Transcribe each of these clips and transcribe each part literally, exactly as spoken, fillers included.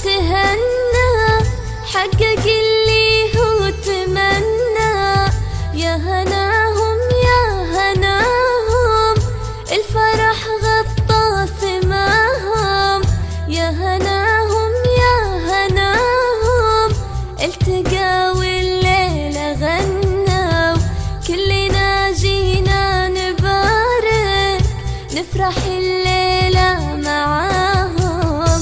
تهنى، حقق اللي هو تمنى. يا هناهم يا هناهم، الفرح غطى سماهم. يا هناهم يا هناهم، التقى والليلة غنوا. كلنا جينا نبارك، نفرح الليلة معاهم.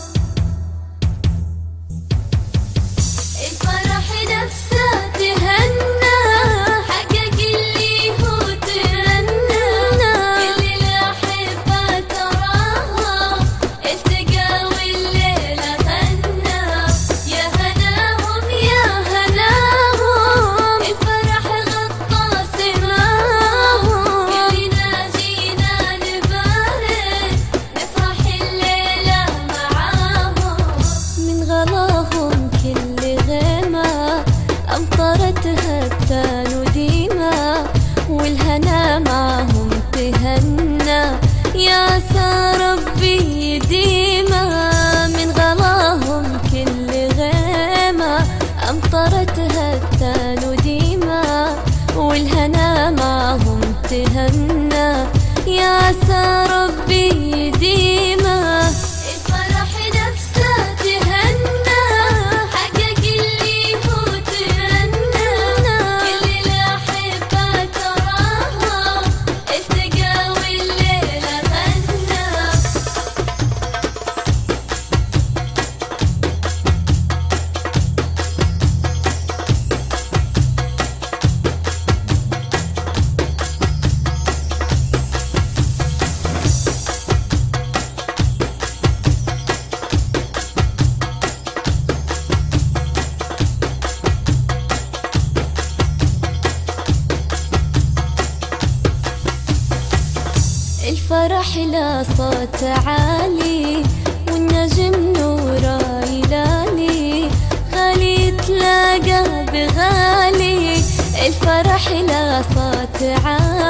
الفرح نفسه تهنى، حقق اللي هو تمنى. كل الأحبة تراهم، التقى والليلة غنوا. يا هناهم يا هناهم، الفرح غطى سماهم. كلنا جينا نبارك، نفرح الليلة معاهم. من غلاهم كل غيمة، أمطرتها التان وديمة. والهنا معهم تهنى، يا عسى ربي يديمة. من غلاهم كل غيمة، أمطرتها التان وديمة. والهنا معهم تهنى، يا عسى ربي يديمة. الفرح نفسه تهنى، حقق اللي هو تمنى. كل الأحبة تراهم، التقى والليلة غنوا. الفرح لا صوت عالي، والنجم نوره يلالي. غالي تلاقى بغالي، الفرح لا صوت عالي.